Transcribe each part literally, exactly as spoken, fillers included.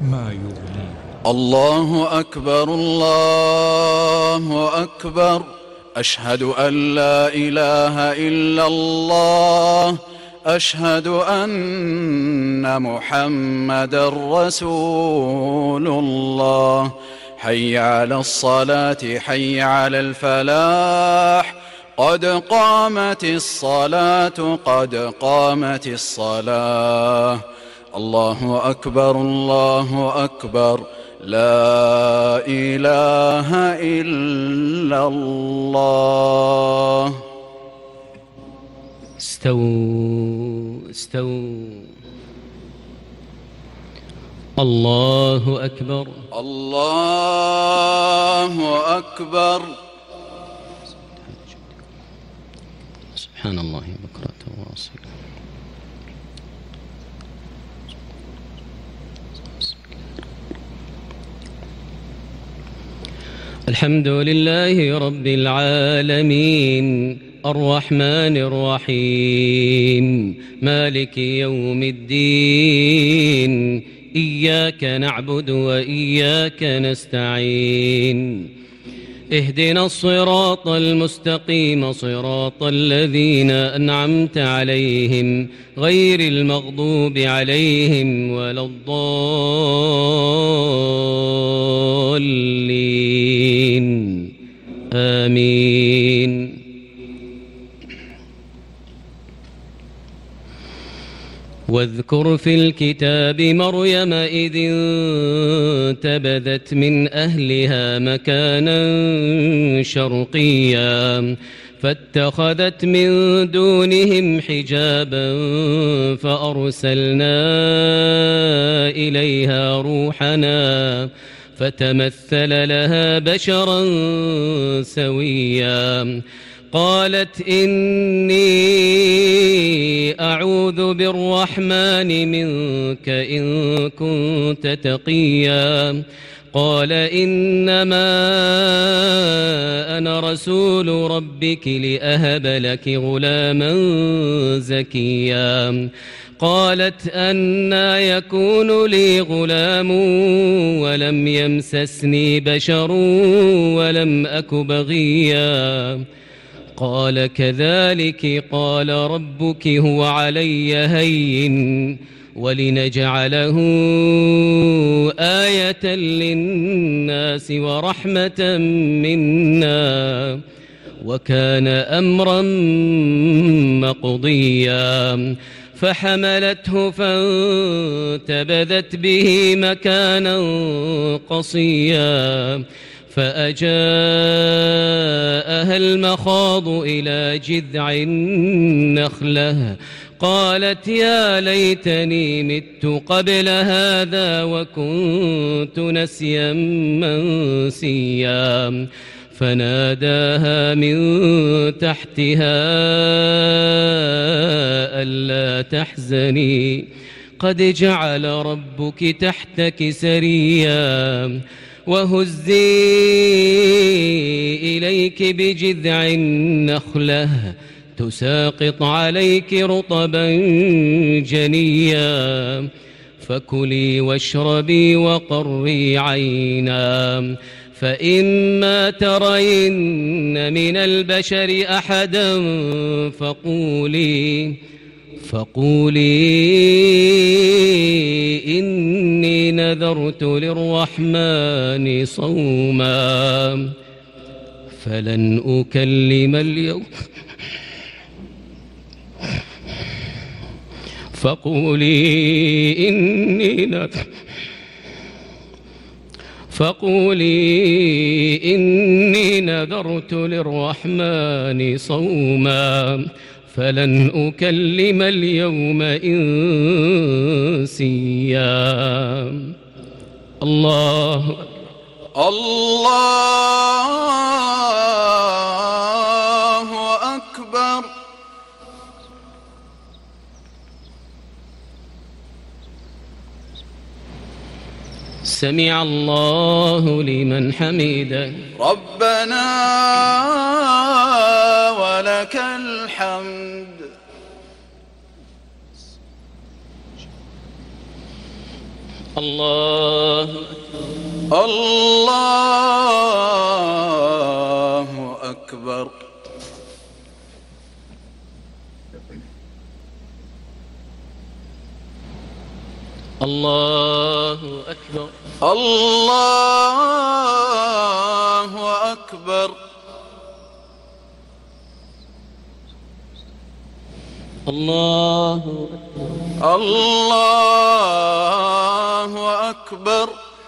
ما يغنيه. الله أكبر الله أكبر، أشهد أن لا إله إلا الله، أشهد أن محمدا رسول الله. حي على الصلاة حي على الفلاح، قد قامت الصلاة قد قامت الصلاة. الله أكبر الله أكبر، لا إله إلا الله. استووا استووا. الله أكبر الله أكبر. سبحان الله بكرة وأصيلا. الحمد لله رب العالمين، الرحمن الرحيم، مالك يوم الدين، إياك نعبد وإياك نستعين، اهدنا الصراط المستقيم صراط الذين أنعمت عليهم غير المغضوب عليهم ولا الضالين، آمين. واذكر في الكتاب مريم إذ انتبذت من أهلها مكانا شرقيا فاتخذت من دونهم حجابا فأرسلنا إليها روحنا فتمثل لها بشرا سويا. قالت إني أعوذ بالرحمن منك إن كنت تقيا. قال إنما أنا رسول ربك لأهب لك غلاما زكيا. قالت أنى يكون لي غلام ولم يمسسني بشر ولم أك بغيا. قال كذلك قال ربك هو علي هين ولنجعله آية للناس ورحمة منا وكان أمرا مقضيا. فحملته فانتبذت به مكانا قصيا فأجاءها المخاض إلى جذع النخلة قالت يا ليتني مت قبل هذا وكنت نسيا منسيا. فناداها من تحتها ألا تحزني قد جعل ربك تحتك سريا. وهزي إليك بجذع النخلة تساقط عليك رطبا جنيا. فكلي واشربي وقري عينا فإما ترين من البشر أحدا فقولي فقولي إني نذرت للرحمن صوما فلن أكلم اليوم فقولي إني نذرت فقولي إني نذرت للرحمن صوما فلن أكلم اليوم إنسيا. الله الله أكبر. سمع الله لمن حمده. ربنا ولك الحمد. الله الله أكبر. الله أكبر. الله أكبر. الله الله أكبر.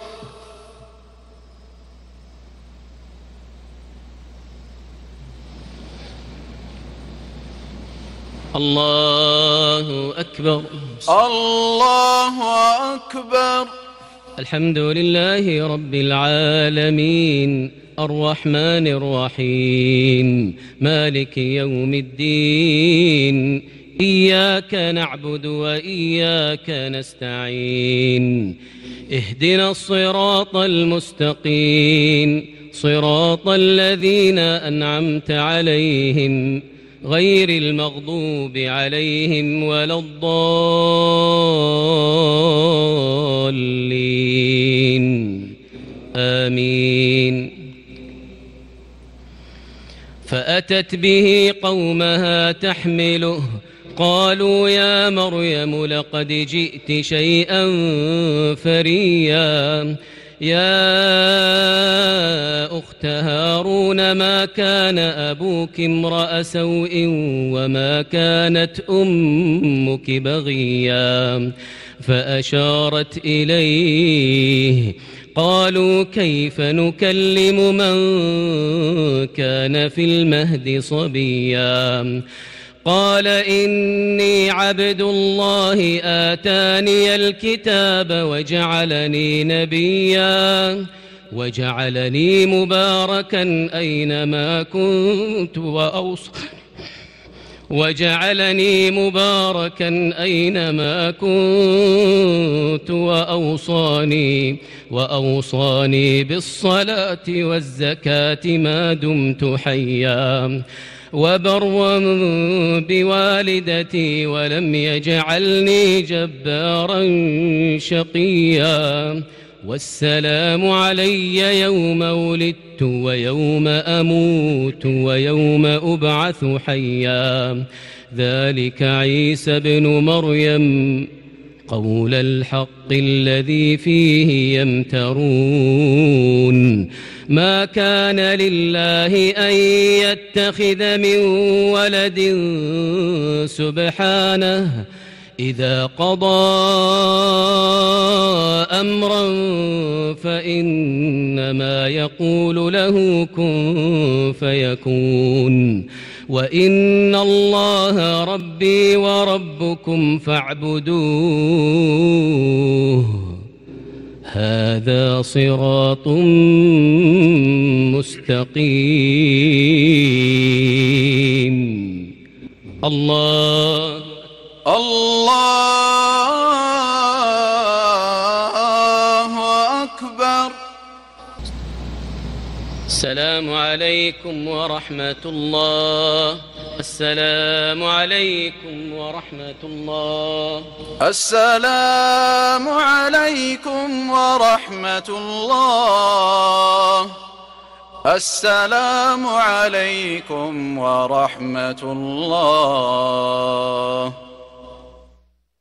الله أكبر. الله أكبر. الحمد لله رب العالمين الرحمن الرحيم مالك يوم الدين إياك نعبد وإياك نستعين اهدنا الصراط المستقيم صراط الذين أنعمت عليهم غير المغضوب عليهم ولا الضالين آمين. فأتت به قومها تحمله قالوا يا مريم لقد جئت شيئا فريا يا أخت هارون ما كان أبوك امرأ سوء وما كانت أمك بغيا فأشارت إليه قالوا كيف نكلم من كان في المهد صبيا قال إني عبد الله آتاني الكتاب وجعلني نبيا وجعلني مباركا أينما كنت وأوصى وجعلني مباركا أينما كنت وأوصاني وأوصاني بالصلاة والزكاة ما دمت حيا وبرا بوالدتي ولم يجعلني جبارا شقيا والسلام علي يوم ولدت ويوم أموت ويوم أبعث حيا ذلك عيسى بن مريم قول الحق الذي فيه يمترون ما كان لله أن يتخذ من ولد سبحانه إذا قضى أمرا فإنما يقول له كن فيكون وإن الله ربي وربكم فاعبدوه هذا صراط مستقيم. الله الله أكبر. السلام عليكم ورحمة الله. السلام عليكم ورحمة الله. السلام عليكم ورحمة الله. السلام عليكم ورحمة الله.